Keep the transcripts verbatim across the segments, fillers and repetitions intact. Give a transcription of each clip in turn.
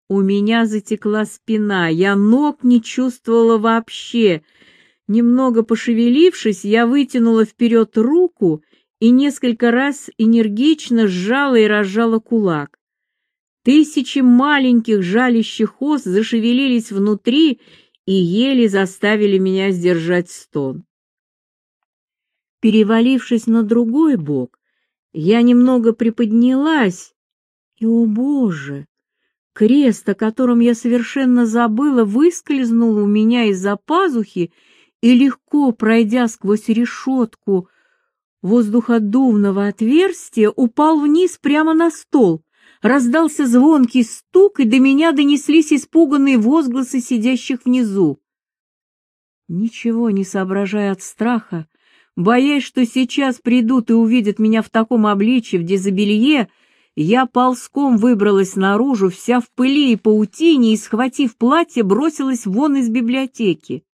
У меня затекла спина, я ног не чувствовала вообще. Немного пошевелившись, я вытянула вперед руку и несколько раз энергично сжала и разжала кулак. Тысячи маленьких жалящих ос зашевелились внутри и еле заставили меня сдержать стон. Перевалившись на другой бок, я немного приподнялась, и, о боже, крест, о котором я совершенно забыла, выскользнул у меня из-за пазухи и, легко пройдя сквозь решетку воздуходувного отверстия, упал вниз прямо на стол. Раздался звонкий стук, и до меня донеслись испуганные возгласы сидящих внизу. Ничего не соображая от страха, боясь, что сейчас придут и увидят меня в таком обличье, в дезобелье, я ползком выбралась наружу, вся в пыли и паутине, и, схватив платье, бросилась вон из библиотеки.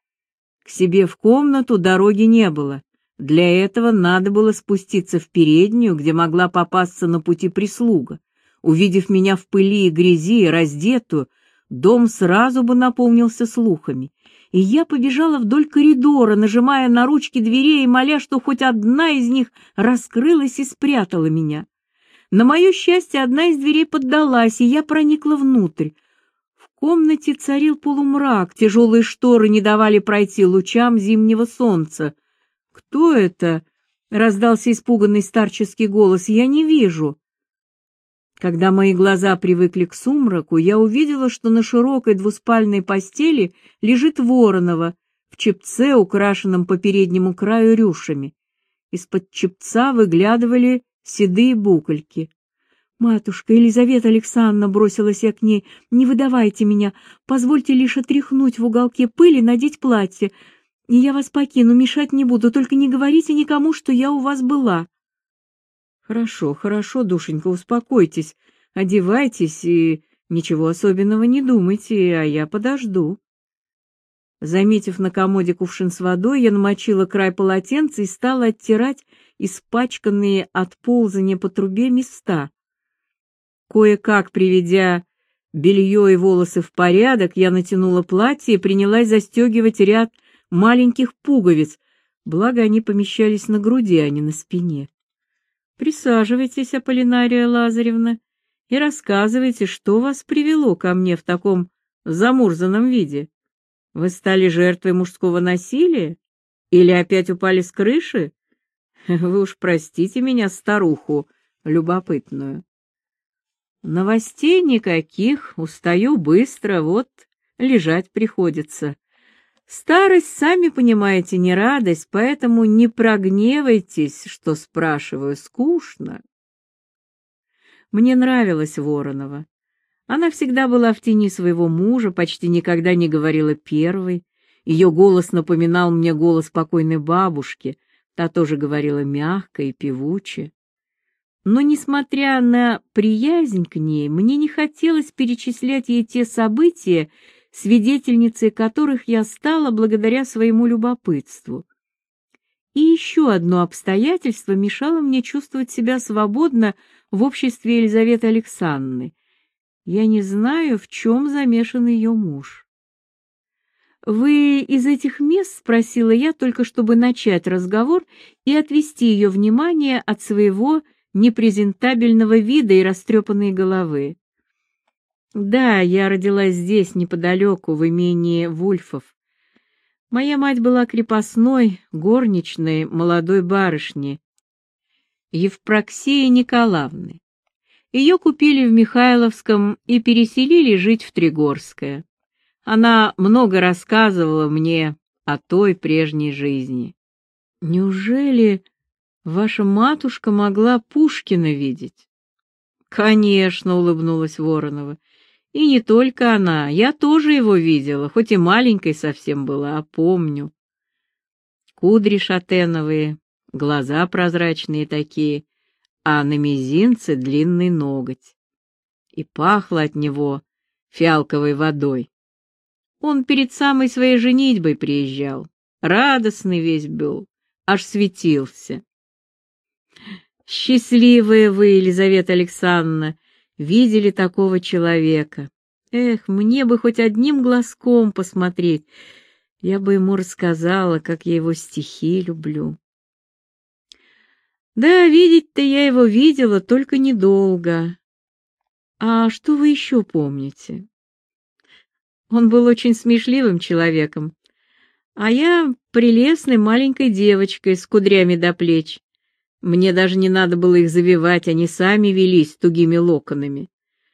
К себе в комнату дороги не было. Для этого надо было спуститься в переднюю, где могла попасться на пути прислуга. Увидев меня в пыли и грязи, раздетую, дом сразу бы наполнился слухами. И я побежала вдоль коридора, нажимая на ручки дверей и моля, что хоть одна из них раскрылась и спрятала меня. На мое счастье, одна из дверей поддалась, и я проникла внутрь. В комнате царил полумрак, тяжелые шторы не давали пройти лучам зимнего солнца. «Кто это?» — раздался испуганный старческий голос. «Я не вижу». Когда мои глаза привыкли к сумраку, я увидела, что на широкой двуспальной постели лежит Воронова в чепце, украшенном по переднему краю рюшами. Из-под чепца выглядывали седые букольки. «Матушка, Елизавета Александровна», — бросилась я к ней, — «не выдавайте меня, позвольте лишь отряхнуть в уголке пыли, надеть платье, и я вас покину, мешать не буду, только не говорите никому, что я у вас была». «Хорошо, хорошо, душенька, успокойтесь, одевайтесь и ничего особенного не думайте, а я подожду». Заметив на комоде кувшин с водой, я намочила край полотенца и стала оттирать испачканные от ползания по трубе места. Кое-как приведя белье и волосы в порядок, я натянула платье и принялась застегивать ряд маленьких пуговиц, благо они помещались на груди, а не на спине. «Присаживайтесь, Аполлинария Лазаревна, и рассказывайте, что вас привело ко мне в таком замурзанном виде. Вы стали жертвой мужского насилия? Или опять упали с крыши? Вы уж простите меня, старуху любопытную». «Новостей никаких, устаю быстро, вот лежать приходится. Старость, сами понимаете, не радость, поэтому не прогневайтесь, что спрашиваю, скучно». Мне нравилась Воронова. Она всегда была в тени своего мужа, почти никогда не говорила первой. Ее голос напоминал мне голос покойной бабушки, та тоже говорила мягко и певуче. Но, несмотря на приязнь к ней, мне не хотелось перечислять ей те события, свидетельницей которых я стала благодаря своему любопытству. И еще одно обстоятельство мешало мне чувствовать себя свободно в обществе Елизаветы Александровны. Я не знаю, в чем замешан ее муж. «Вы из этих мест?» — спросила я, только чтобы начать разговор и отвести ее внимание от своего непрезентабельного вида и растрепанной головы. «Да, я родилась здесь, неподалеку, в имении Вульфов. Моя мать была крепостной, горничной молодой барышни, Евпроксии Николаевны. Ее купили в Михайловском и переселили жить в Тригорское. Она много рассказывала мне о той прежней жизни». «Неужели ваша матушка могла Пушкина видеть?» «Конечно», — улыбнулась Воронова. «И не только она, я тоже его видела, хоть и маленькой совсем была, а помню. Кудри шатеновые, глаза прозрачные такие, а на мизинце длинный ноготь. И пахло от него фиалковой водой. Он перед самой своей женитьбой приезжал, радостный весь был, аж светился». «Счастливая вы, Елизавета Александровна, видели такого человека. Эх, мне бы хоть одним глазком посмотреть. Я бы ему рассказала, как я его стихи люблю. Да, видеть-то я его видела, только недолго. А что вы еще помните? Он был очень смешливым человеком, а я прелестной маленькой девочкой с кудрями до плеч. Мне даже не надо было их завивать, они сами велись тугими локонами.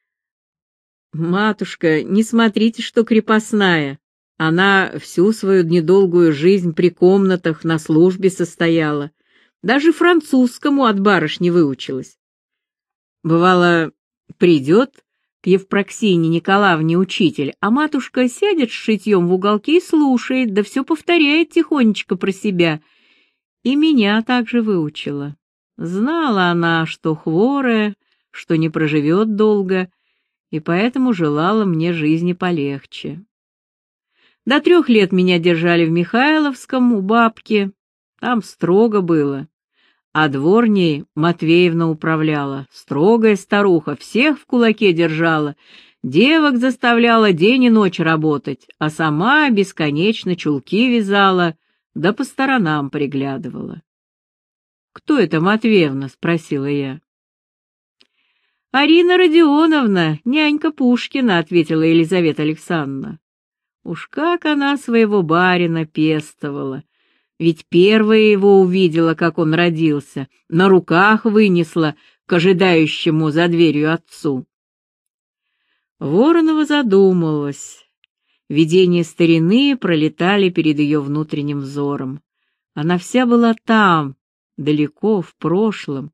Матушка, не смотрите, что крепостная. Она всю свою недолгую жизнь при комнатах на службе состояла. Даже французскому от барышни выучилась. Бывало, придет к Евпроксине Николаевне учитель, а матушка сядет с шитьем в уголке и слушает, да все повторяет тихонечко про себя. И меня также выучила. Знала она, что хворая, что не проживет долго, и поэтому желала мне жизни полегче. До трех лет меня держали в Михайловском у бабки, там строго было. А дворней Матвеевна управляла, строгая старуха, всех в кулаке держала, девок заставляла день и ночь работать, а сама бесконечно чулки вязала, да по сторонам приглядывала. «Кто это Матвеевна?» — спросила я. «Арина Родионовна, нянька Пушкина», — ответила Елизавета Александровна. Уж как она своего барина пестовала. Ведь первая его увидела, как он родился, на руках вынесла к ожидающему за дверью отцу. Воронова задумалась. Видения старины пролетали перед ее внутренним взором. Она вся была там, далеко в прошлом,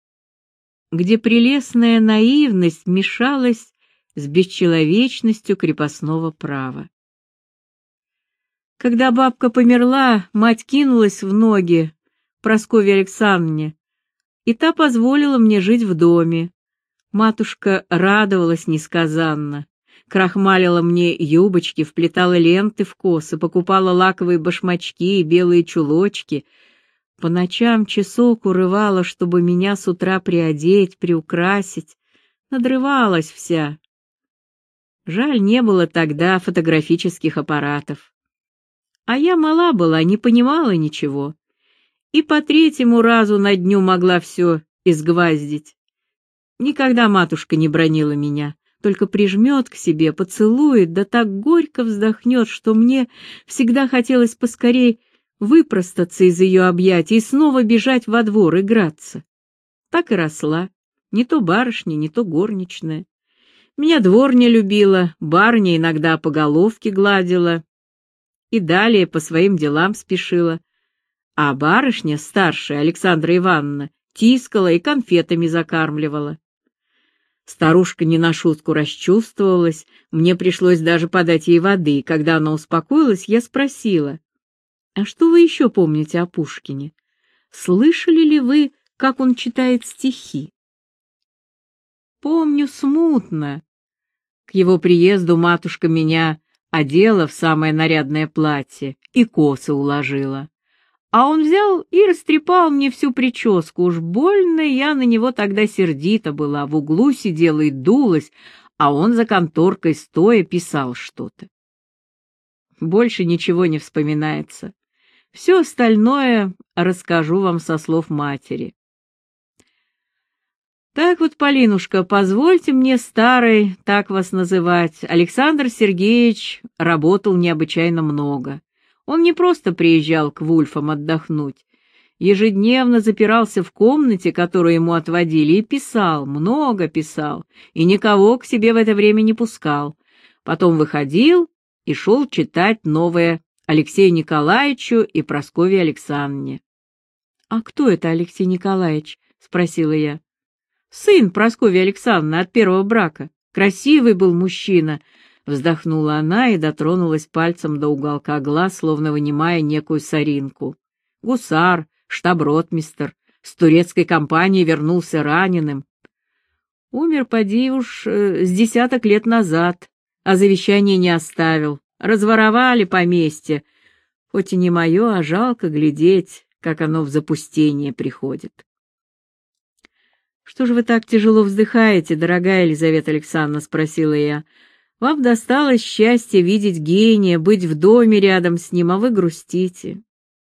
где прелестная наивность мешалась с бесчеловечностью крепостного права. Когда бабка померла, мать кинулась в ноги Прасковье Александровне, и та позволила мне жить в доме. Матушка радовалась несказанно, крахмалила мне юбочки, вплетала ленты в косы, покупала лаковые башмачки и белые чулочки. По ночам часок урывала, чтобы меня с утра приодеть, приукрасить. Надрывалась вся. Жаль, не было тогда фотографических аппаратов. А я мала была, не понимала ничего. И по третьему разу на дню могла все изгваздить. Никогда матушка не бранила меня, только прижмет к себе, поцелует, да так горько вздохнет, что мне всегда хотелось поскорей выпростаться из ее объятий и снова бежать во двор играться. Так и росла, не то барышня, не то горничная. Меня дворня любила, барыня иногда по головке гладила и далее по своим делам спешила. А барышня, старшая Александра Ивановна, тискала и конфетами закармливала. Старушка не на шутку расчувствовалась, мне пришлось даже подать ей воды. Когда она успокоилась, я спросила: «А что вы еще помните о Пушкине? Слышали ли вы, как он читает стихи?» «Помню смутно. К его приезду матушка меня одела в самое нарядное платье и косы уложила. А он взял и растрепал мне всю прическу. Уж больно я на него тогда сердита была, в углу сидела и дулась, а он за конторкой стоя писал что-то. Больше ничего не вспоминается. Все остальное расскажу вам со слов матери. Так вот, Полинушка, позвольте мне, старой, так вас называть, Александр Сергеевич работал необычайно много. Он не просто приезжал к Вульфам отдохнуть, ежедневно запирался в комнате, которую ему отводили, и писал, много писал, и никого к себе в это время не пускал. Потом выходил и шел читать новое Алексею Николаевичу и Прасковье Александровне. — А кто это Алексей Николаевич? — спросила я. — Сын Прасковьи Александровны от первого брака. Красивый был мужчина. Вздохнула она и дотронулась пальцем до уголка глаз, словно вынимая некую соринку. Гусар, штаб-ротмистр, с турецкой компании вернулся раненым. Умер, поди уж, э, с десяток лет назад, а завещание не оставил. Разворовали поместье. Хоть и не мое, а жалко глядеть, как оно в запустение приходит. — Что же вы так тяжело вздыхаете, дорогая Елизавета Александровна? — спросила я. Вам досталось счастье видеть гения, быть в доме рядом с ним, а вы грустите.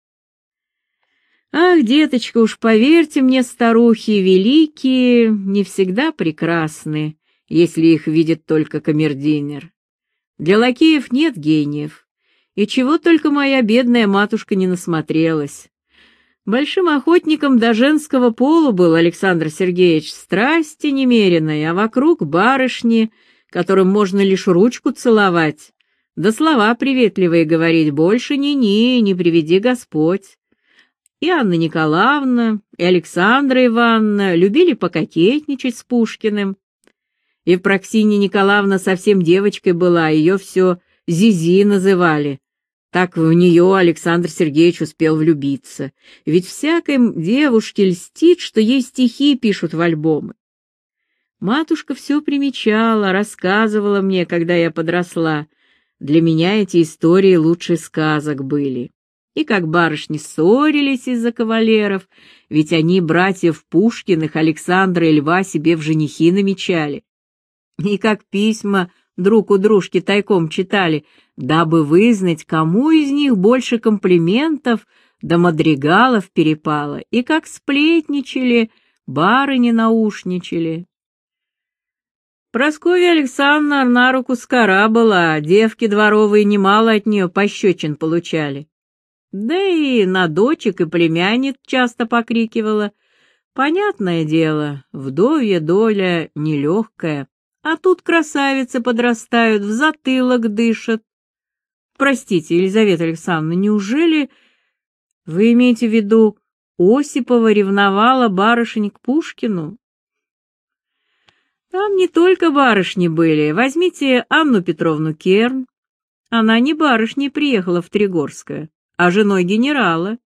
Ах, деточка, уж поверьте мне, старухи великие не всегда прекрасны, если их видит только камердинер. Для лакеев нет гениев, и чего только моя бедная матушка не насмотрелась. Большим охотником до женского пола был Александр Сергеевич, страсти немеренной, а вокруг барышни, которым можно лишь ручку целовать, да слова приветливые говорить, больше ни-ни, не приведи Господь. И Анна Николаевна, и Александра Ивановна любили пококетничать с Пушкиным. И Евпроксинья Николаевна совсем девочкой была, ее все Зизи называли. Так в нее Александр Сергеевич успел влюбиться. Ведь всякой девушке льстит, что ей стихи пишут в альбомы. Матушка все примечала, рассказывала мне, когда я подросла. Для меня эти истории лучше сказок были. И как барышни ссорились из-за кавалеров, ведь они, братьев Пушкиных, Александра и Льва, себе в женихи намечали. И как письма друг у дружки тайком читали, дабы вызнать, кому из них больше комплиментов да мадригалов перепало, и как сплетничали, барыни наушничали. Прасковья Александровна на руку скора была, девки дворовые немало от нее пощечин получали. Да и на дочек и племянниц часто покрикивала. Понятное дело, вдовья доля нелегкая, а тут красавицы подрастают, в затылок дышат. Простите, Елизавета Александровна, неужели вы имеете в виду, Осипова ревновала барышень к Пушкину? Там не только барышни были. Возьмите Анну Петровну Керн. Она не барышней приехала в Тригорское, а женой генерала.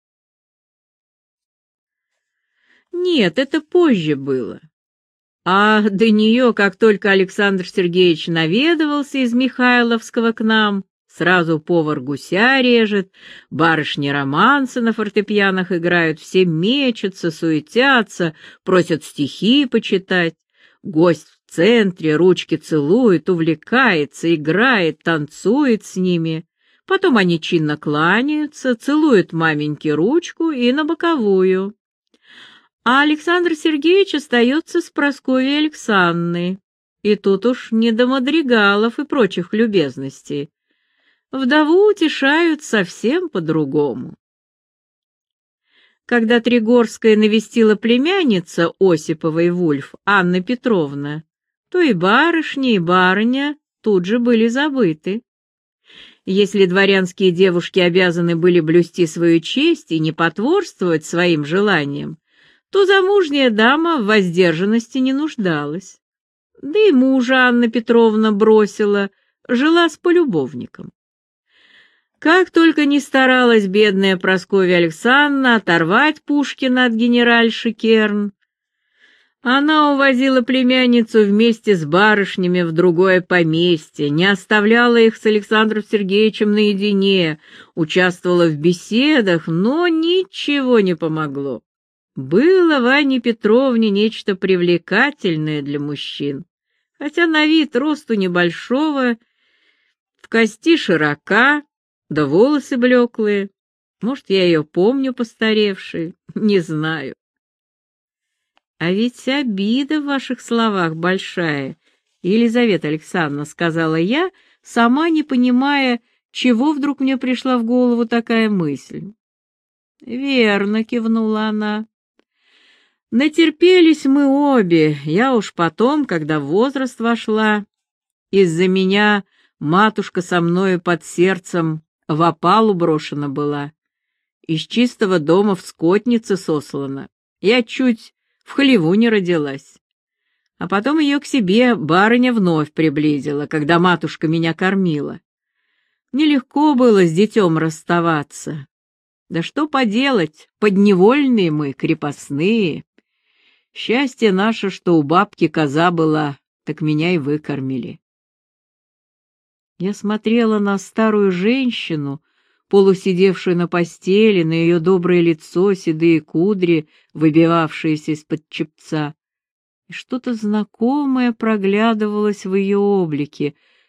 Нет, это позже было. А до нее, как только Александр Сергеевич наведывался из Михайловского к нам, сразу повар гуся режет, барышни романсы на фортепианах играют, все мечутся, суетятся, просят стихи почитать. Гость в центре, ручки целует, увлекается, играет, танцует с ними. Потом они чинно кланяются, целуют маменьке ручку и на боковую. А Александр Сергеевич остается с Прасковьей Александровной. И тут уж не до мадригалов и прочих любезностей. Вдову утешают совсем по-другому. Когда Тригорская навестила племянница Осиповой Вульф, Анна Петровна, то и барышня, и барыня тут же были забыты. Если дворянские девушки обязаны были блюсти свою честь и не потворствовать своим желаниям, то замужняя дама в воздержанности не нуждалась. Да и мужа Анна Петровна бросила, жила с полюбовником. Как только не старалась бедная Прасковья Александровна оторвать Пушкина от генеральши Керн, она увозила племянницу вместе с барышнями в другое поместье, не оставляла их с Александром Сергеевичем наедине, участвовала в беседах, но ничего не помогло. Было в Анне Петровне нечто привлекательное для мужчин, хотя на вид росту небольшого, в кости широка, да волосы блеклые. Может, я ее помню постаревшей, не знаю. А ведь обида в ваших словах большая, Елизавета Александровна, сказала я, сама не понимая, чего вдруг мне пришла в голову такая мысль. Верно, кивнула она. Натерпелись мы обе, я уж потом, когда в возраст вошла. Из-за меня матушка со мною под сердцем в опалу брошена была, из чистого дома в скотнице сослана. Я чуть в хлеву не родилась. А потом ее к себе барыня вновь приблизила, когда матушка меня кормила. Нелегко было с детем расставаться. Да что поделать, подневольные мы, крепостные. Счастье наше, что у бабки коза была, так меня и выкормили. Я смотрела на старую женщину, полусидевшую на постели, на ее доброе лицо, седые кудри, выбивавшиеся из-под чепца, и что-то знакомое проглядывалось в ее облике,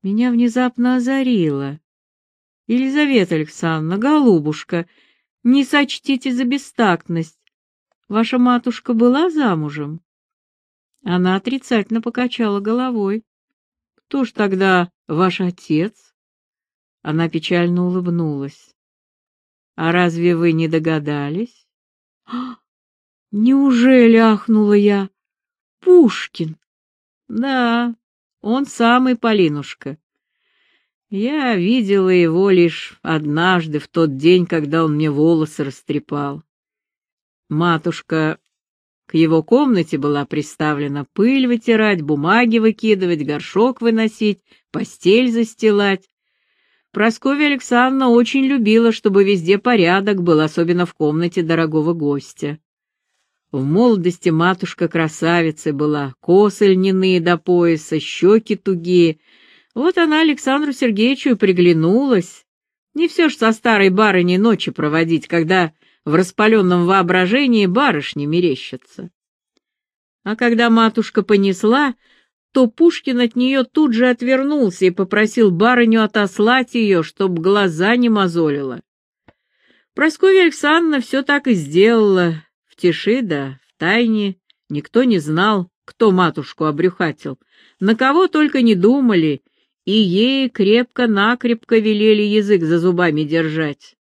Меня внезапно озарило. Елизавета Александровна, голубушка, не сочтите за бестактность. Ваша матушка была замужем? Она отрицательно покачала головой. Кто ж тогда ваш отец? Она печально улыбнулась. А разве вы не догадались? А, неужели, ахнула я, Пушкин? Да, он самый, Полинушка. Я видела его лишь однажды, в тот день, когда он мне волосы растрепал. Матушка к его комнате была приставлена пыль вытирать, бумаги выкидывать, горшок выносить, постель застилать. Прасковья Александровна очень любила, чтобы везде порядок был, особенно в комнате дорогого гостя. В молодости матушка красавицей была, косы льняные до пояса, щеки тугие. Вот она Александру Сергеевичу и приглянулась. Не все ж со старой барыней ночи проводить, когда в распаленном воображении барышни мерещатся. А когда матушка понесла, то Пушкин от нее тут же отвернулся и попросил барыню отослать ее, чтоб глаза не мозолила. Прасковья Александровна все так и сделала, в тиши да в тайне. Никто не знал, кто матушку обрюхатил, на кого только не думали, и ей крепко-накрепко велели язык за зубами держать.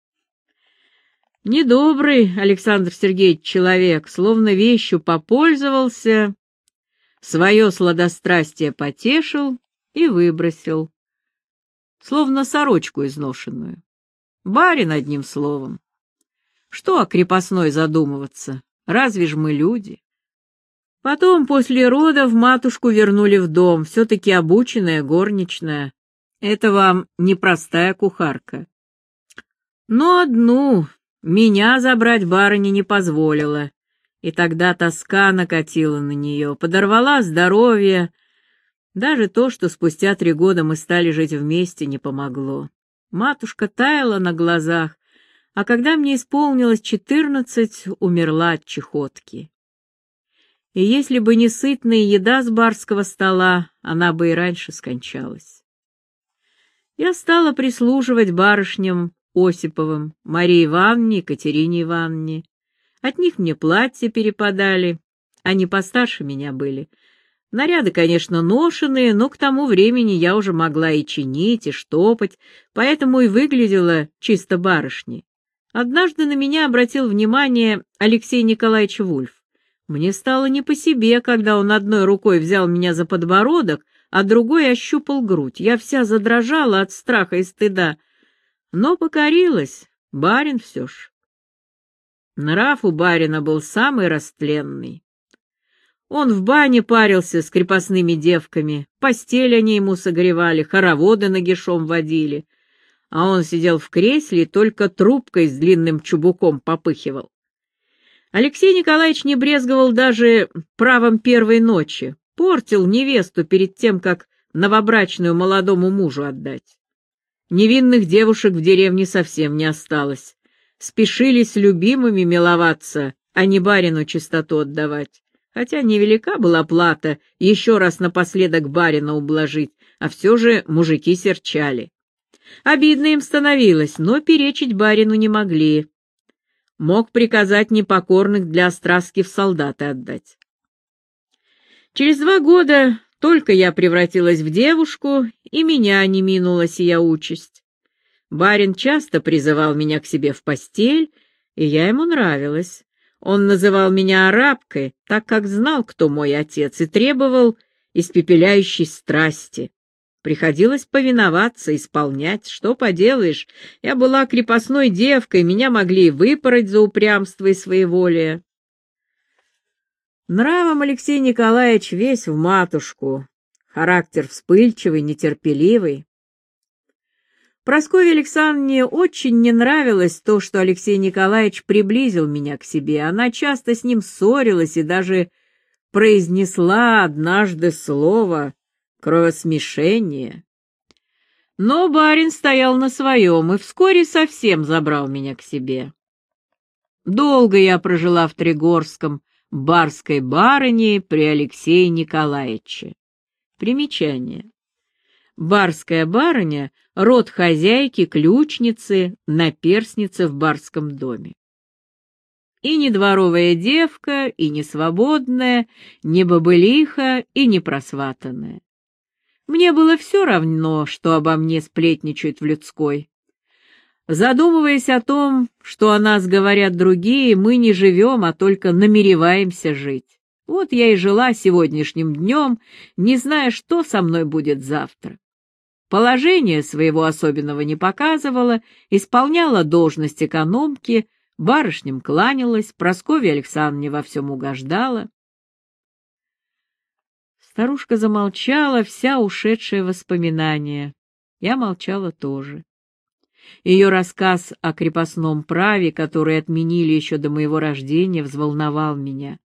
Недобрый Александр Сергеевич человек, словно вещью попользовался, свое сладострастие потешил и выбросил, словно сорочку изношенную. Барин, одним словом. Что о крепостной задумываться, разве ж мы люди? Потом, после родов, матушку вернули в дом, все-таки обученная горничная. Это вам не простая кухарка. Но одну... Меня забрать барыня не позволила, и тогда тоска накатила на нее, подорвала здоровье. Даже то, что спустя три года мы стали жить вместе, не помогло. Матушка таяла на глазах, а когда мне исполнилось четырнадцать, умерла от чахотки. И если бы не сытная еда с барского стола, она бы и раньше скончалась. Я стала прислуживать барышням Осиповым, Марии Ивановне, Екатерине Ивановне. От них мне платья перепадали, они постарше меня были. Наряды, конечно, ношеные, но к тому времени я уже могла и чинить, и штопать, поэтому и выглядела чисто барышней. Однажды на меня обратил внимание Алексей Николаевич Вульф. Мне стало не по себе, когда он одной рукой взял меня за подбородок, а другой ощупал грудь. Я вся задрожала от страха и стыда, но покорилась, барин все ж. Нрав у барина был самый растленный. Он в бане парился с крепостными девками, постель они ему согревали, хороводы нагишом водили, а он сидел в кресле и только трубкой с длинным чубуком попыхивал. Алексей Николаевич не брезговал даже правом первой ночи, портил невесту перед тем, как новобрачную молодому мужу отдать. Невинных девушек в деревне совсем не осталось. Спешили с любимыми миловаться, а не барину чистоту отдавать. Хотя невелика была плата еще раз напоследок барина ублажить, а все же мужики серчали. Обидно им становилось, но перечить барину не могли. Мог приказать непокорных для остраски в солдаты отдать. Через два года только я превратилась в девушку, и меня не минула сия участь. Барин часто призывал меня к себе в постель, и я ему нравилась. Он называл меня арабкой, так как знал, кто мой отец, и требовал испепеляющей страсти. Приходилось повиноваться, исполнять, что поделаешь. Я была крепостной девкой, меня могли выпороть за упрямство и своеволие. Нравом Алексей Николаевич весь в матушку, характер вспыльчивый, нетерпеливый. Прасковье Александровне очень не нравилось то, что Алексей Николаевич приблизил меня к себе. Она часто с ним ссорилась и даже произнесла однажды слово «кровосмешение». Но барин стоял на своем и вскоре совсем забрал меня к себе. Долго я прожила в Тригорском, барской барыне при Алексее Николаевиче. Примечание. Барская барыня — род хозяйки, ключницы, наперсницы в барском доме. И не дворовая девка, и не свободная, не бабылиха, и не просватанная. Мне было все равно, что обо мне сплетничают в людской. Задумываясь о том, что о нас говорят другие, мы не живем, а только намереваемся жить. Вот я и жила сегодняшним днем, не зная, что со мной будет завтра. Положение своего особенного не показывала, исполняла должность экономки, барышням кланялась, Прасковье Александровне во всем угождала. Старушка замолчала, вся ушедшая в воспоминания. Я молчала тоже. Ее рассказ о крепостном праве, который отменили еще до моего рождения, взволновал меня.